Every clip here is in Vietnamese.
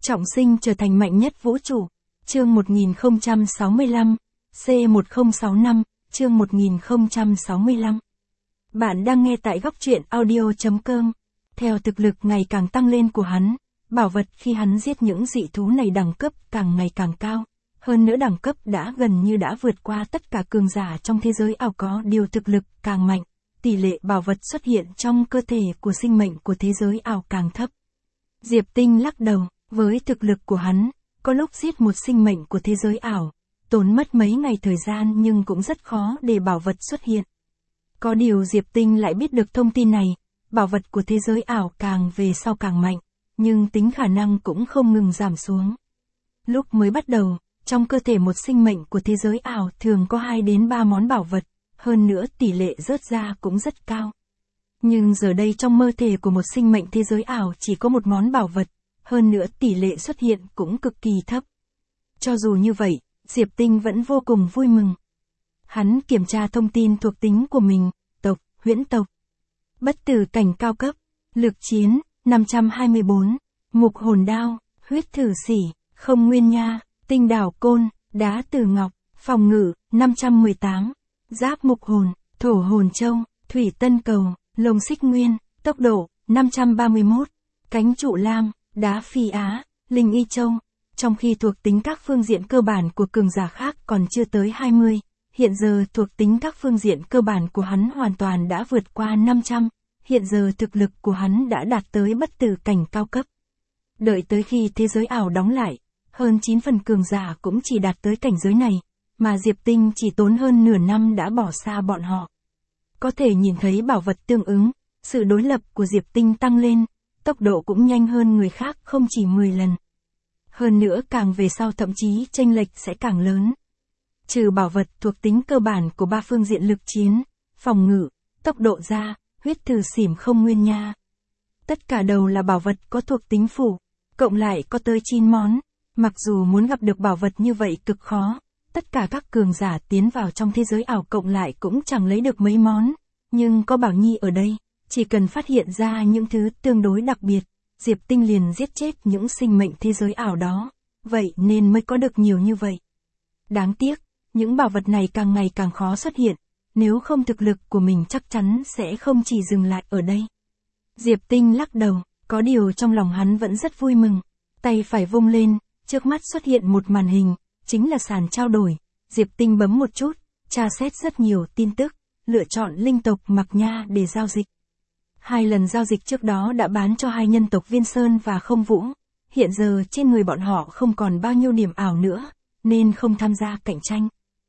Trọng sinh trở thành mạnh nhất vũ trụ. Chương 1065, C1065, chương 1065. Bạn đang nghe tại góc truyện audio.com. Theo thực lực ngày càng tăng lên của hắn, bảo vật khi hắn giết những dị thú này đẳng cấp càng ngày càng cao. Hơn nữa đẳng cấp đã gần như đã vượt qua tất cả cường giả trong thế giới ảo, có điều thực lực càng mạnh, tỷ lệ bảo vật xuất hiện trong cơ thể của sinh mệnh của thế giới ảo càng thấp. Diệp Tinh lắc đầu, với thực lực của hắn, có lúc giết một sinh mệnh của thế giới ảo, tốn mất mấy ngày thời gian nhưng cũng rất khó để bảo vật xuất hiện. Có điều Diệp Tinh lại biết được thông tin này, bảo vật của thế giới ảo càng về sau càng mạnh, nhưng tính khả năng cũng không ngừng giảm xuống. Lúc mới bắt đầu, trong cơ thể một sinh mệnh của thế giới ảo thường có 2 đến 3 món bảo vật, hơn nữa tỷ lệ rớt ra cũng rất cao. Nhưng giờ đây trong mơ thể của một sinh mệnh thế giới ảo chỉ có 1 món bảo vật, hơn nữa tỷ lệ xuất hiện cũng cực kỳ thấp. Cho dù như vậy, Diệp Tinh vẫn vô cùng vui mừng. Hắn kiểm tra thông tin thuộc tính của mình, tộc, huyễn tộc. Bất tử cảnh cao cấp, lực chiến, 524, mục hồn đao, huyết thử sỉ, không nguyên nha, tinh đảo côn, đá từ ngọc, phòng ngự, 518, giáp mục hồn, thổ hồn châu, thủy tân cầu, lồng xích nguyên, tốc độ, 531, cánh trụ lam, đá phi á, linh y châu. Trong khi thuộc tính các phương diện cơ bản của cường giả khác còn chưa tới 20, hiện giờ thuộc tính các phương diện cơ bản của hắn hoàn toàn đã vượt qua 500, hiện giờ thực lực của hắn đã đạt tới bất tử cảnh cao cấp. Đợi tới khi thế giới ảo đóng lại, hơn 9 phần cường giả cũng chỉ đạt tới cảnh giới này, mà Diệp Tinh chỉ tốn hơn nửa năm đã bỏ xa bọn họ. Có thể nhìn thấy bảo vật tương ứng, sự đối lập của Diệp Tinh tăng lên, tốc độ cũng nhanh hơn người khác không chỉ 10 lần. Hơn nữa càng về sau thậm chí chênh lệch sẽ càng lớn. Trừ bảo vật thuộc tính cơ bản của 3 phương diện lực chiến, phòng ngự, tốc độ ra, huyết thử xỉm không nguyên nha. Tất cả đều là bảo vật có thuộc tính phủ, cộng lại có tới 9 món. Mặc dù muốn gặp được bảo vật như vậy cực khó, tất cả các cường giả tiến vào trong thế giới ảo cộng lại cũng chẳng lấy được mấy món. Nhưng có Bảo Nhi ở đây, chỉ cần phát hiện ra những thứ tương đối đặc biệt, Diệp Tinh liền giết chết những sinh mệnh thế giới ảo đó, vậy nên mới có được nhiều như vậy. Đáng tiếc, những bảo vật này càng ngày càng khó xuất hiện, nếu không thực lực của mình chắc chắn sẽ không chỉ dừng lại ở đây. Diệp Tinh lắc đầu, có điều trong lòng hắn vẫn rất vui mừng, tay phải vung lên, trước mắt xuất hiện một màn hình, chính là sàn trao đổi. Diệp Tinh bấm một chút, tra xét rất nhiều tin tức, lựa chọn linh tộc Mạc Nha để giao dịch. 2 lần giao dịch trước đó đã bán cho 2 nhân tộc Viên Sơn và Không Vũ, hiện giờ trên người bọn họ không còn bao nhiêu điểm ảo nữa, nên không tham gia cạnh tranh.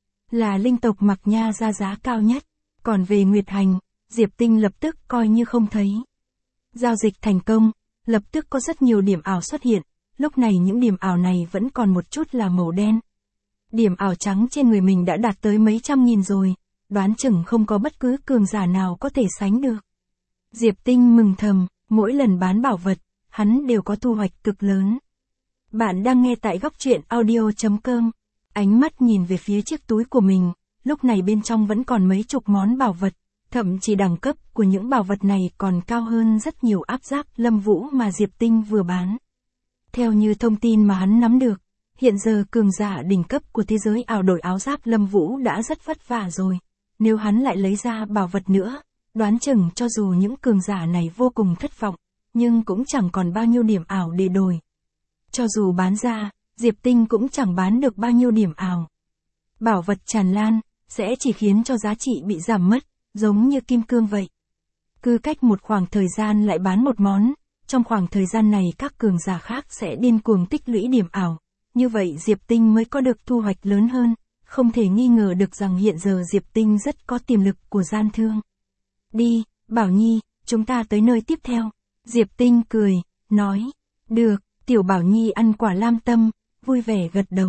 Là linh tộc Mạc Nha ra giá cao nhất, còn về Nguyệt Hành, Diệp Tinh lập tức coi như không thấy. Giao dịch thành công, lập tức có rất nhiều điểm ảo xuất hiện, lúc này những điểm ảo này vẫn còn một chút là màu đen. Điểm ảo trắng trên người mình đã đạt tới mấy trăm nghìn rồi, đoán chừng không có bất cứ cường giả nào có thể sánh được. Diệp Tinh mừng thầm, mỗi lần bán bảo vật, hắn đều có thu hoạch cực lớn. Bạn đang nghe tại góc truyện audio.com. Ánh mắt nhìn về phía chiếc túi của mình, lúc này bên trong vẫn còn mấy chục món bảo vật, thậm chí đẳng cấp của những bảo vật này còn cao hơn rất nhiều áp giáp Lâm Vũ mà Diệp Tinh vừa bán. Theo như thông tin mà hắn nắm được, hiện giờ cường giả đỉnh cấp của thế giới ảo đổi áo giáp Lâm Vũ đã rất vất vả rồi, nếu hắn lại lấy ra bảo vật nữa, đoán chừng cho dù những cường giả này vô cùng thất vọng, nhưng cũng chẳng còn bao nhiêu điểm ảo để đổi. Cho dù bán ra, Diệp Tinh cũng chẳng bán được bao nhiêu điểm ảo. Bảo vật tràn lan, sẽ chỉ khiến cho giá trị bị giảm mất, giống như kim cương vậy. Cứ cách một khoảng thời gian lại bán một món, trong khoảng thời gian này các cường giả khác sẽ điên cuồng tích lũy điểm ảo. Như vậy Diệp Tinh mới có được thu hoạch lớn hơn, không thể nghi ngờ được rằng hiện giờ Diệp Tinh rất có tiềm lực của gian thương. Đi, Bảo Nhi, chúng ta tới nơi tiếp theo. Diệp Tinh cười, nói, được, tiểu Bảo Nhi ăn quả lam tâm, vui vẻ gật đầu.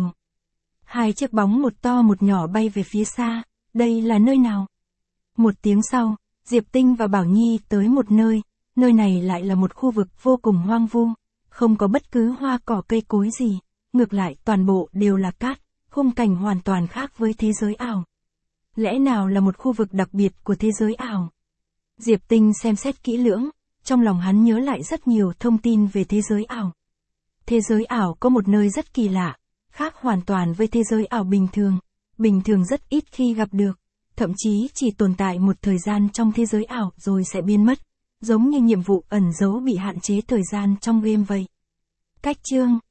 2 chiếc bóng một to một nhỏ bay về phía xa, đây là nơi nào? 1 tiếng sau, Diệp Tinh và Bảo Nhi tới một nơi này lại là một khu vực vô cùng hoang vu, không có bất cứ hoa cỏ cây cối gì, ngược lại toàn bộ đều là cát, khung cảnh hoàn toàn khác với thế giới ảo. Lẽ nào là một khu vực đặc biệt của thế giới ảo? Diệp Tinh xem xét kỹ lưỡng, trong lòng hắn nhớ lại rất nhiều thông tin về thế giới ảo. Thế giới ảo có một nơi rất kỳ lạ, khác hoàn toàn với thế giới ảo bình thường rất ít khi gặp được, thậm chí chỉ tồn tại một thời gian trong thế giới ảo rồi sẽ biến mất, giống như nhiệm vụ ẩn giấu bị hạn chế thời gian trong game vậy. Cách chương